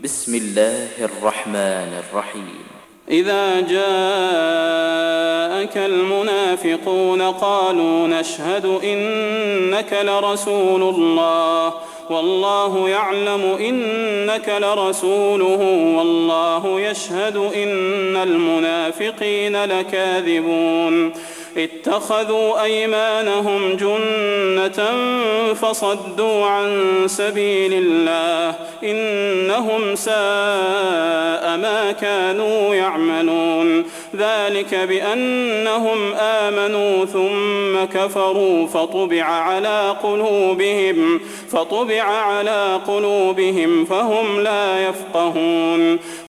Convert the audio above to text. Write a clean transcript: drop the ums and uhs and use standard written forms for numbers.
بسم الله الرحمن الرحيم. إذا جاءك المنافقون قالوا نشهد إنك لرسول الله والله يعلم إنك لرسوله والله يشهد إن المنافقين لكاذبون اتخذوا أيمانهم جنة فصدوا عن سبيل الله إنهم ساء ما كانوا يعملون ذلك بأنهم آمنوا ثم كفروا فطبع على قلوبهم فهم لا يفقهون